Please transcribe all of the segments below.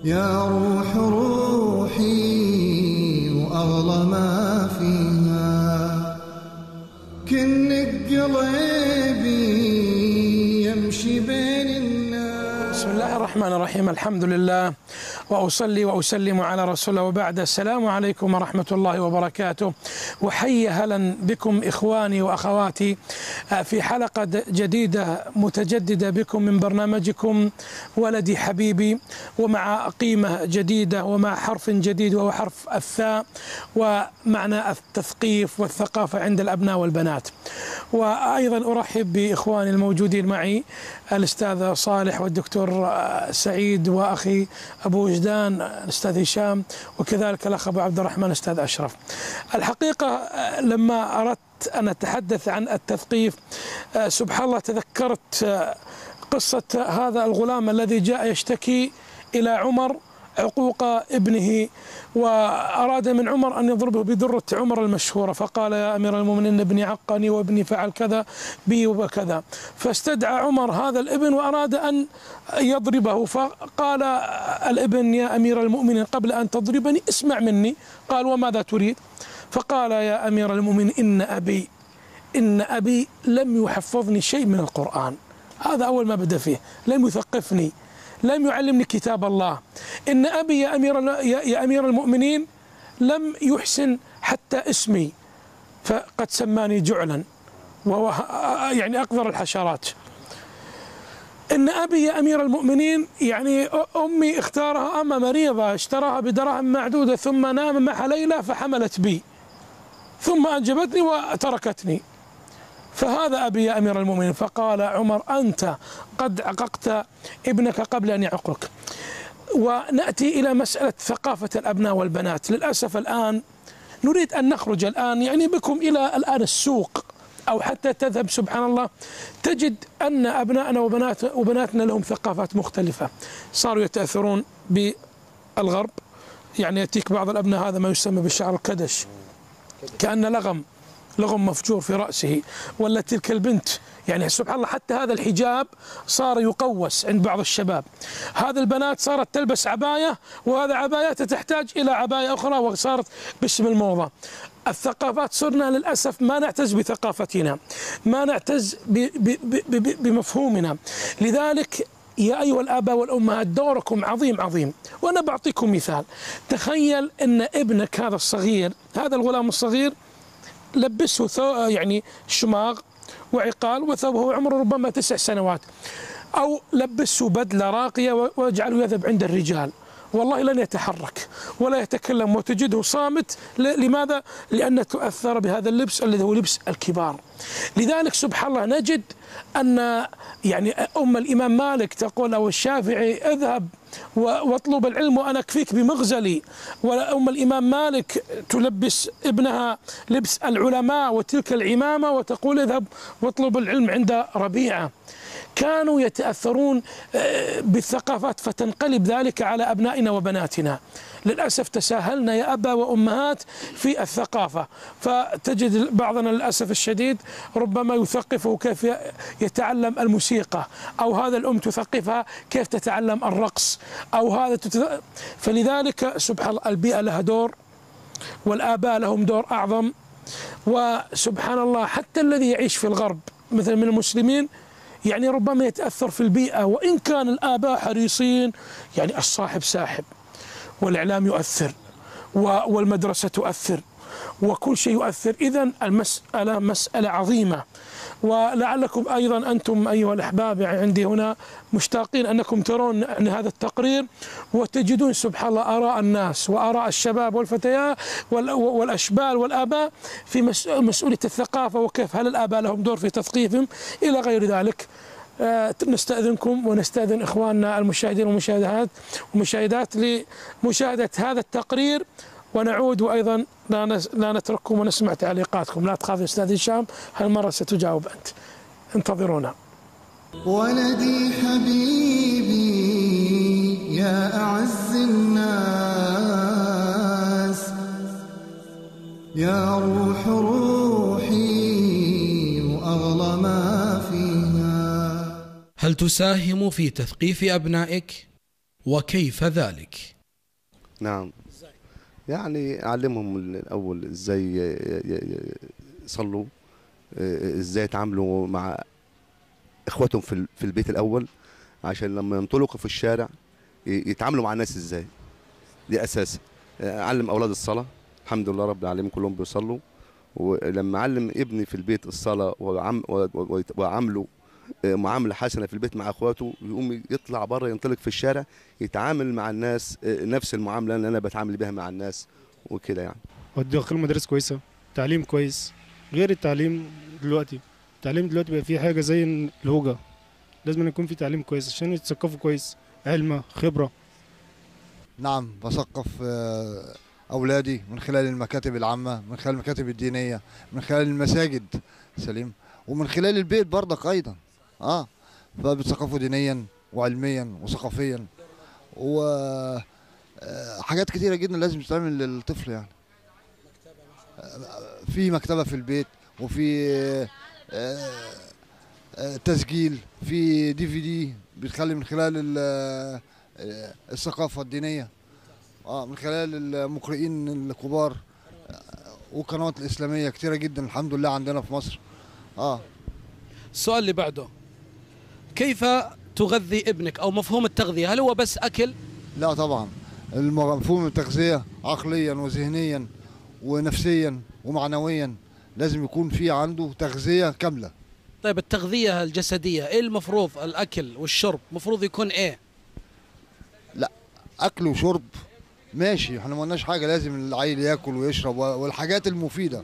يا روح روحي وأغلى ما فيها، كنك قلبي يمشي بين الناس. بسم الله الرحمن الرحيم، الحمد لله وأصلي وأسلم على رسول الله، وبعد. السلام عليكم ورحمة الله وبركاته، وحي هلا بكم إخواني وأخواتي في حلقة جديدة متجددة بكم من برنامجكم ولدي حبيبي، ومع قيمة جديدة ومع حرف جديد وهو حرف الثاء، ومعنى التثقيف والثقافة عند الأبناء والبنات. وأيضا أرحب بإخواني الموجودين معي، الأستاذ صالح والدكتور سعيد وأخي أبو وجدان الأستاذ هشام، وكذلك الأخ أبو عبد الرحمن الأستاذ أشرف. الحقيقة لما أردت أن أتحدث عن التثقيف سبحان الله تذكرت قصة هذا الغلام الذي جاء يشتكي إلى عمر عقوق ابنه، وأراد من عمر أن يضربه بدرة عمر المشهورة، فقال: يا أمير المؤمنين ابني عقني وابني فعل كذا بي وكذا. فاستدعى عمر هذا الابن وأراد أن يضربه، فقال الابن: يا أمير المؤمنين قبل أن تضربني اسمع مني. قال: وماذا تريد؟ فقال: يا أمير المؤمنين إن أبي لم يحفظني شيء من القرآن. هذا أول ما بدأ فيه، لم يثقفني، لم يعلمني كتاب الله. إن أبي يا أمير المؤمنين لم يحسن حتى اسمي، فقد سماني جعلا، وهو يعني أقذر الحشرات. إن أبي يا أمير المؤمنين يعني أمي اختارها أما مريضة اشتراها بدراهم معدودة، ثم نام معها ليلة فحملت بي، ثم أنجبتني وتركتني، فهذا أبي يا أمير المؤمنين. فقال عمر: أنت قد عققت ابنك قبل أن يعقك. ونأتي إلى مسألة ثقافة الأبناء والبنات. للأسف الآن نريد أن نخرج الآن يعني بكم إلى الآن السوق، أو حتى تذهب سبحان الله تجد أن أبنائنا وبناتنا لهم ثقافات مختلفة، صاروا يتأثرون بالغرب. يعني يأتيك بعض الأبناء هذا ما يسمى بالشعر الكدش، كأن لغم مفجور في رأسه، ولا تلك البنت يعني سبحان الله حتى هذا الحجاب صار يقوس عند بعض الشباب. هذه البنات صارت تلبس عباية، وهذا عبايات تحتاج إلى عباية أخرى، وصارت باسم الموضة. الثقافات صرنا للأسف ما نعتز بثقافتنا، ما نعتز بمفهومنا. لذلك يا أيها الآباء والأمهات دوركم عظيم عظيم. وأنا بعطيكم مثال. تخيل أن ابنك هذا الصغير، هذا الغلام الصغير، لبسه يعني شماغ وعقال وثوبه عمره ربما 9 سنوات، أو لبسه بدلة راقية واجعله يذهب عند الرجال، والله لن يتحرك ولا يتكلم، وتجده صامت. لماذا؟ لأنه تؤثر بهذا اللبس الذي هو لبس الكبار. لذلك سبحان الله نجد أن يعني أم الإمام مالك تقول أو الشافعي: اذهب واطلب العلم وأنا أكفيك بمغزلي. وأم الإمام مالك تلبس ابنها لبس العلماء وتلك العمامة وتقول: اذهب واطلب العلم عند ربيعة. كانوا يتأثرون بالثقافات، فتنقلب ذلك على أبنائنا وبناتنا. للأسف تساهلنا يا أبا وأمهات في الثقافة، فتجد بعضنا للأسف الشديد ربما يثقفه كيف يتعلم الموسيقى، أو هذا الأم تثقفها كيف تتعلم الرقص، أو هذا فلذلك سبحان الله البيئة لها دور، والآباء لهم دور أعظم. وسبحان الله حتى الذي يعيش في الغرب مثل من المسلمين يعني ربما يتأثر في البيئة، وإن كان الآباء حريصين. يعني الصاحب ساحب، والإعلام يؤثر، والمدرسة تؤثر، وكل شيء يؤثر. إذن المسألة مسألة عظيمة. ولعلكم أيضا أنتم أيها الأحباب عندي هنا مشتاقين أنكم ترون هذا التقرير، وتجدون سبحان الله آراء الناس وآراء الشباب والفتيات والأشبال والآباء في مسؤولية الثقافة، وكيف هل الآباء لهم دور في تثقيفهم إلى غير ذلك. نستأذنكم ونستأذن إخواننا المشاهدين والمشاهدات لمشاهدة هذا التقرير، ونعود. وأيضا لا نترككم ونسمع تعليقاتكم. لا تخاف يا أستاذ هشام، هالمرة ستجاوب أنت. انتظرونا. ولدي حبيبي يا أعز الناس، يا روح روحي وأغلى ما فيها. هل تساهم في تثقيف أبنائك؟ وكيف ذلك؟ نعم، يعني أعلمهم الأول إزاي يصلوا، إزاي يتعاملوا مع إخواتهم في البيت الأول، عشان لما ينطلقوا في الشارع يتعاملوا مع الناس إزاي. دي أساسي. أعلم أولاد الصلاة، الحمد لله رب العالمين كلهم بيصلوا. ولما أعلم ابني في البيت الصلاة وأعامله معاملة حسنة في البيت مع اخواته، يقوم يطلع بره ينطلق في الشارع يتعامل مع الناس نفس المعاملة اللي انا بتعامل بها مع الناس وكده يعني. ودخل مدارس كويسة، تعليم كويس غير التعليم دلوقتي. التعليم دلوقتي بقى فيه حاجة زي الهوجة، لازم يكون فيه تعليم كويس عشان يتثقفوا كويس، علم خبرة. نعم، بثقف أولادي من خلال المكاتب العامة، من خلال المكاتب الدينية، من خلال المساجد سليم، ومن خلال البيت برضك أيضا. فبتثقفوا دينيا وعلميا وثقافيا، وحاجات كتيرة جدا لازم تتعمل للطفل يعني. في مكتبة في البيت، وفي تسجيل، في DVD بتخلي من خلال الثقافة الدينية، من خلال المقرئين الكبار، وقنوات الإسلامية كتيرة جدا الحمد لله عندنا في مصر. السؤال اللي بعده، كيف تغذي ابنك أو مفهوم التغذية؟ هل هو بس أكل؟ لا طبعا، مفهوم التغذية عقليا وذهنيا ونفسيا ومعنويا، لازم يكون في عنده تغذية كاملة. طيب التغذية الجسدية إيه المفروض؟ الأكل والشرب مفروض يكون إيه؟ لا، أكل وشرب ماشي، احنا ما قلناش حاجة، لازم العيل ياكل ويشرب والحاجات المفيدة.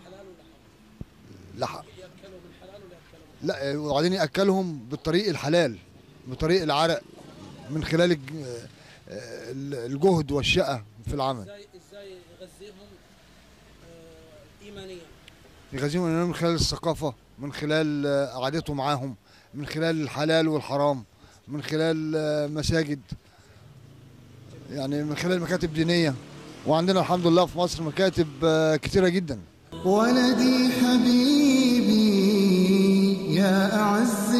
لا، وبعدين ياكلهم بالطريق الحلال، بطريق العرق، من خلال الجهد والشقه في العمل. ازاي يغذيهم ايمانيا؟ يغذيهم من خلال الثقافه، من خلال قعدته معاهم، من خلال الحلال والحرام، من خلال مساجد، يعني من خلال مكاتب دينيه. وعندنا الحمد لله في مصر مكاتب كتيره جدا. ولدي حبيبي يا أعز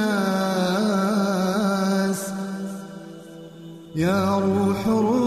الناس، يا روح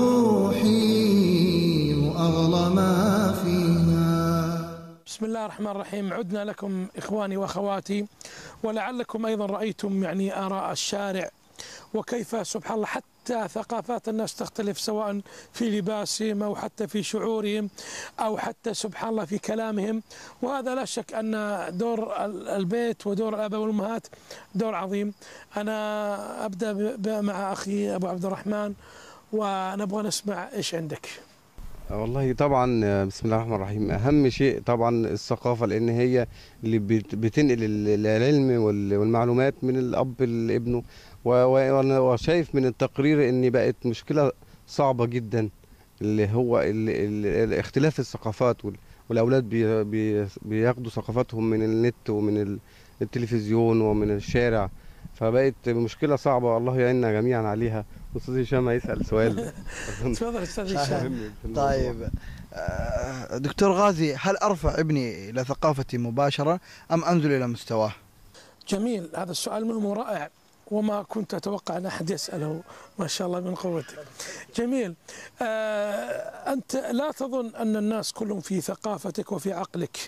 روحي وأغلى ما فيها. بسم الله الرحمن الرحيم. عدنا لكم إخواني وأخواتي، ولعلكم أيضا رأيتم يعني آراء الشارع وكيف سبحان الله حتى ثقافات الناس تختلف، سواء في لباسهم أو حتى في شعورهم أو حتى سبحان الله في كلامهم. وهذا لا شك أن دور البيت ودور الآباء والأمهات دور عظيم. أنا أبدأ مع أخي أبو عبد الرحمن، ونبغى نسمع إيش عندك. والله طبعا بسم الله الرحمن الرحيم، اهم شيء طبعا الثقافه، لان هي اللي بتنقل العلم والمعلومات من الاب لابنه. وانا شايف من التقرير ان بقت مشكله صعبه جدا، اللي هو اختلاف الثقافات، والاولاد بياخدوا ثقافاتهم من النت ومن التلفزيون ومن الشارع، فبقت مشكله صعبه. الله يعيننا جميعا عليها. استاذ هشام هيسال سؤال. تفضل استاذ هشام. طيب دكتور غازي، هل ارفع ابني الى ثقافتي مباشره ام انزل الى مستواه؟ جميل، هذا السؤال مهم ورائع، وما كنت أتوقع أن أحد يسأله، ما شاء الله من قوتك. جميل. أنت لا تظن أن الناس كلهم في ثقافتك وفي عقلك،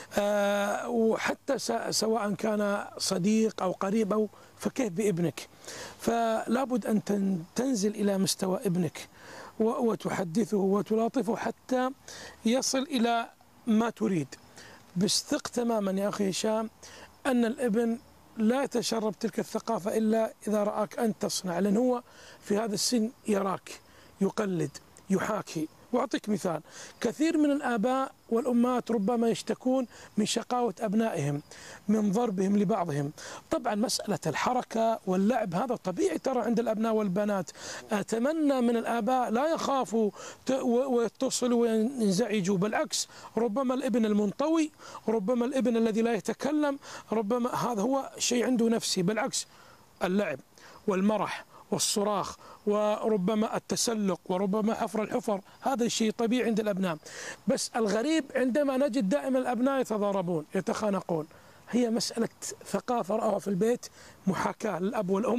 وحتى سواء كان صديق أو قريب أو فكيف بابنك، فلا بد أن تنزل إلى مستوى ابنك وتحدثه وتلاطفه حتى يصل إلى ما تريد. بس ثق تماما يا أخي هشام أن الابن لا يتشرب تلك الثقافة إلا إذا رآك أنت تصنع، لأن هو في هذا السن يراك، يقلد، يحاكي. وأعطيك مثال، كثير من الآباء والأمهات ربما يشتكون من شقاوة أبنائهم، من ضربهم لبعضهم. طبعا مسألة الحركة واللعب هذا طبيعي ترى عند الأبناء والبنات. أتمنى من الآباء لا يخافوا ويتصلوا وينزعجوا، بالعكس، ربما الابن المنطوي، ربما الابن الذي لا يتكلم، ربما هذا هو شيء عنده نفسي. بالعكس، اللعب والمرح والصراخ وربما التسلق وربما حفر الحفر، هذا شيء طبيعي عند الأبناء. بس الغريب عندما نجد دائما الأبناء يتضاربون يتخانقون، هي مسألة ثقافة رأوها في البيت، محاكاة للأب والأم،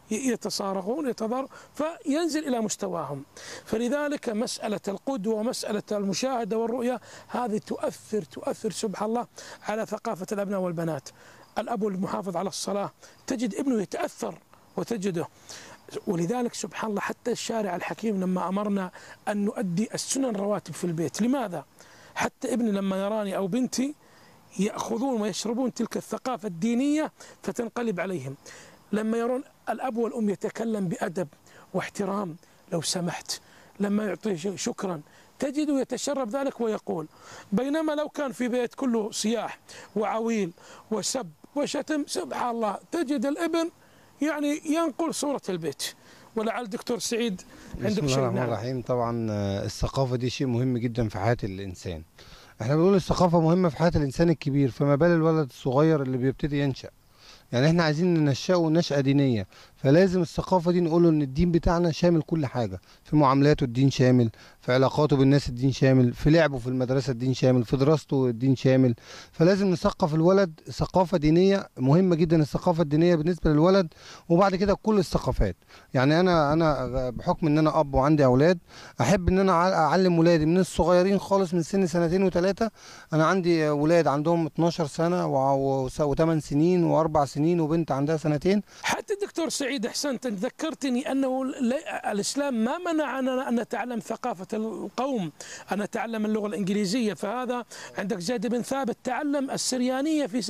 يتصارعون يتضاربون فينزل إلى مستواهم. فلذلك مسألة القدوة ومسألة المشاهدة والرؤية هذه تؤثر سبحان الله على ثقافة الأبناء والبنات. الأب المحافظ على الصلاة تجد ابنه يتأثر وتجده. ولذلك سبحان الله حتى الشارع الحكيم لما أمرنا أن نؤدي السنن رواتب في البيت. لماذا؟ حتى ابني لما يراني أو بنتي يأخذون ويشربون تلك الثقافة الدينية فتنقلب عليهم. لما يرون الأب والأم يتكلم بأدب واحترام لو سمحت، لما يعطي شكرا تجده يتشرف ذلك ويقول. بينما لو كان في بيت كله صياح وعويل وسب وشتم سبحان الله تجد الابن يعني ينقل صورة البيت. ولعل دكتور سعيد عندك شيء. بسم الله الرحمن الرحيم. طبعا الثقافة دي شيء مهم جدا في حياة الإنسان. احنا بنقول الثقافة مهمة في حياة الإنسان الكبير، فما بال الولد الصغير اللي بيبتدي ينشأ. يعني احنا عايزين ننشأه نشأة دينية، فلازم الثقافة دي نقوله ان الدين بتاعنا شامل كل حاجة. في معاملاته الدين شامل، في علاقاته بالناس الدين شامل، في لعبه في المدرسة الدين شامل، في دراسته الدين شامل. فلازم نثقف الولد ثقافة دينية مهمة جدا، الثقافة الدينية بالنسبة للولد. وبعد كده كل الثقافات. يعني انا بحكم ان انا اب وعندي اولاد احب ان انا اعلم ولادي من الصغيرين خالص من سن 2 و3. انا عندي ولاد عندهم 12 سنة و8 سنين و4 سنين وبنت عندها 2 سنين. حتى الدكتور سعيد أحسنت ذكرتني أنه الإسلام ما منعنا أن نتعلم ثقافة القوم، أن نتعلم اللغة الإنجليزية. فهذا عندك زيد بن ثابت تعلم السريانية في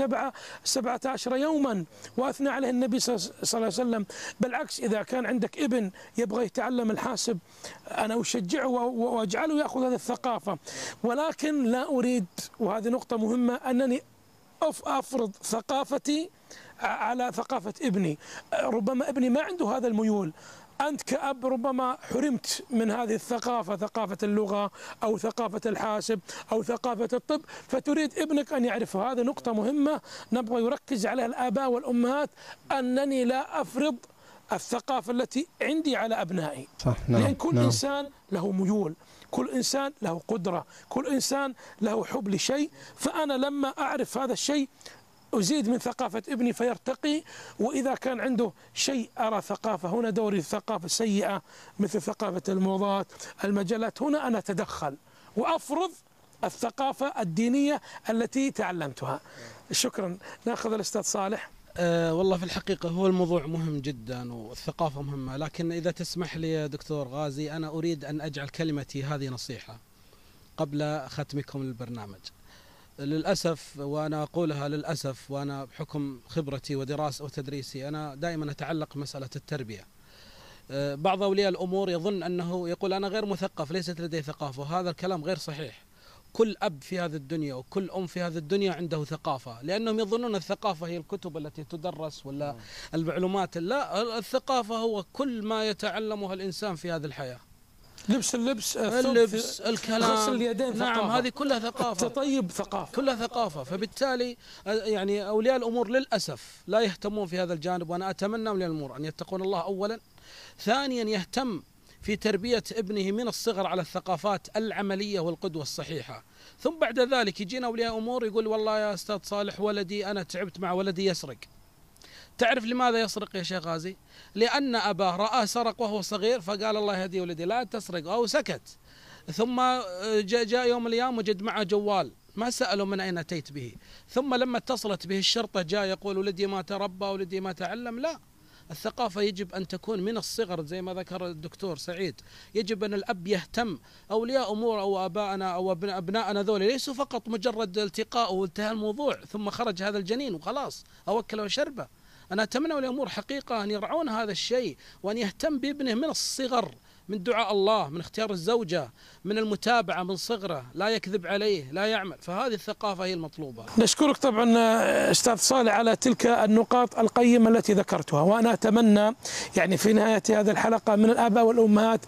17 يوما وأثنى عليه النبي صلى الله عليه وسلم. بالعكس إذا كان عندك ابن يبغى يتعلم الحاسب أنا أشجعه وأجعله يأخذ هذه الثقافة. ولكن لا أريد، وهذه نقطة مهمة، أنني أفرض ثقافتي على ثقافة ابني. ربما ابني ما عنده هذا الميول. أنت كأب ربما حرمت من هذه الثقافة، ثقافة اللغة أو ثقافة الحاسب أو ثقافة الطب، فتريد ابنك أن يعرفها. هذه نقطة مهمة نبغى يركز عليها الآباء والأمهات، أنني لا أفرض الثقافة التي عندي على أبنائي. صح. نعم. لأن كل إنسان له ميول، كل إنسان له قدرة، كل إنسان له حب لشيء. فأنا لما أعرف هذا الشيء أزيد من ثقافة ابني فيرتقي. وإذا كان عنده شيء أرى ثقافة هنا دوري ثقافة سيئة مثل ثقافة الموضات المجلات، هنا أنا أتدخل وأفرض الثقافة الدينية التي تعلمتها. شكرا. نأخذ الأستاذ صالح. والله في الحقيقة هو الموضوع مهم جدا والثقافة مهمة، لكن إذا تسمح لي يا دكتور غازي أنا أريد أن أجعل كلمتي هذه نصيحة قبل ختمكم للبرنامج. للأسف، وأنا أقولها للأسف، وأنا بحكم خبرتي ودراسة وتدريسي أنا دائما أتعلق بمسألة التربية. بعض أولياء الأمور يظن أنه يقول أنا غير مثقف ليست لدي ثقافة، وهذا الكلام غير صحيح. كل أب في هذه الدنيا وكل أم في هذه الدنيا عنده ثقافة، لأنهم يظنون الثقافة هي الكتب التي تدرس ولا المعلومات. لا، الثقافة هو كل ما يتعلمها الإنسان في هذه الحياة. لبس اللبس، الكلام، غسل اليدين، نعم ثقافة. هذه كلها ثقافة. التطيب ثقافة، كلها ثقافة. فبالتالي يعني أولياء الأمور للأسف لا يهتمون في هذا الجانب، وأنا أتمنى أولياء الأمور أن يتقون الله أولا. ثانيا يهتم في تربية ابنه من الصغر على الثقافات العملية والقدوة الصحيحة. ثم بعد ذلك يجينا أولياء أمور يقول والله يا أستاذ صالح ولدي أنا تعبت مع ولدي يسرق. تعرف لماذا يسرق يا شيخ غازي؟ لأن أباه رآه سرق وهو صغير فقال الله يهدي ولدي لا تسرق، أو سكت. ثم جاء يوم من الأيام وجد معه جوال، ما سألوا من أين أتيت به. ثم لما اتصلت به الشرطة جاء يقول ولدي ما تربى ولدي ما تعلم. لا، الثقافة يجب أن تكون من الصغر زي ما ذكر الدكتور سعيد. يجب أن الأب يهتم. أولياء أمور أو أباءنا أو أبناءنا ذول ليسوا فقط مجرد التقاء وانتهى الموضوع ثم خرج هذا الجنين وخلاص أوكله وشربه. أنا أتمنى أولياء الأمور حقيقة أن يرعون هذا الشيء وأن يهتم بابنه من الصغر، من دعاء الله، من اختيار الزوجة، من المتابعة من صغره، لا يكذب عليه، لا يعمل. فهذه الثقافة هي المطلوبة. نشكرك طبعا أستاذ صالح على تلك النقاط القيمة التي ذكرتها. وأنا أتمنى يعني في نهاية هذه الحلقة من الآباء والأمهات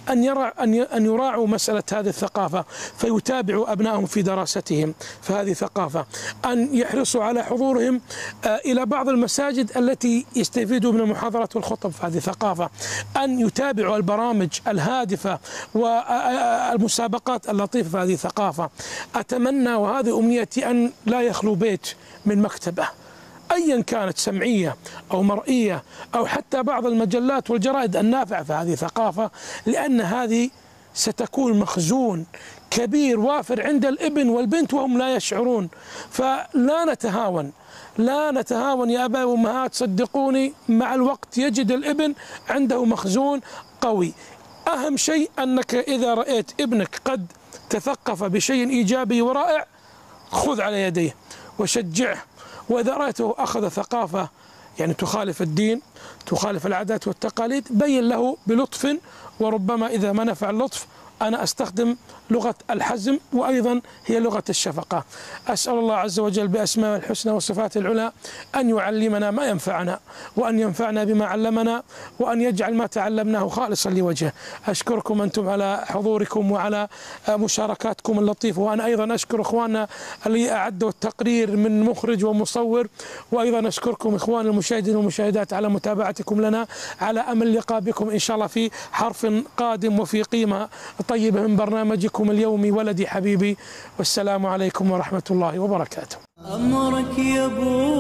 أن يراعوا مسألة هذه الثقافة، فيتابعوا أبنائهم في دراستهم فهذه ثقافة، أن يحرصوا على حضورهم إلى بعض المساجد التي يستفيدوا من المحاضرات والخطب فهذه ثقافة، أن يتابعوا البرامج الهادفة والمسابقات اللطيفة فهذه ثقافة. أتمنى وهذه أمنيتي أن لا يخلو بيت من مكتبة، أيا كانت، سمعية أو مرئية أو حتى بعض المجلات والجرائد النافعة، فهذه ثقافة، لأن هذه ستكون مخزون كبير وافر عند الابن والبنت وهم لا يشعرون. فلا نتهاون، لا نتهاون يا أبا وأمهات، صدقوني مع الوقت يجد الابن عنده مخزون قوي. أهم شيء أنك إذا رأيت ابنك قد تثقف بشيء إيجابي ورائع خذ على يديه وشجعه، وإذا رأيته أخذ ثقافة يعني تخالف الدين، تخالف العادات والتقاليد، بين له بلطف، وربما إذا ما نفع اللطف أنا أستخدم لغة الحزم، وأيضا هي لغة الشفقة. أسأل الله عز وجل بأسماء الحسنى وصفات العلى أن يعلمنا ما ينفعنا، وأن ينفعنا بما علمنا، وأن يجعل ما تعلمناه خالصا لوجهه. أشكركم أنتم على حضوركم وعلى مشاركاتكم اللطيفة، وأنا أيضا أشكر إخواننا اللي أعدوا التقرير من مخرج ومصور، وأيضا أشكركم إخوان المشاهدين والمشاهدات على متابعتكم لنا، على أمل اللقاء بكم إن شاء الله في حرف قادم وفي قيمة طيبة من برنامجكم اليومي ولدي حبيبي، والسلام عليكم ورحمة الله وبركاته. أمرك يا أبو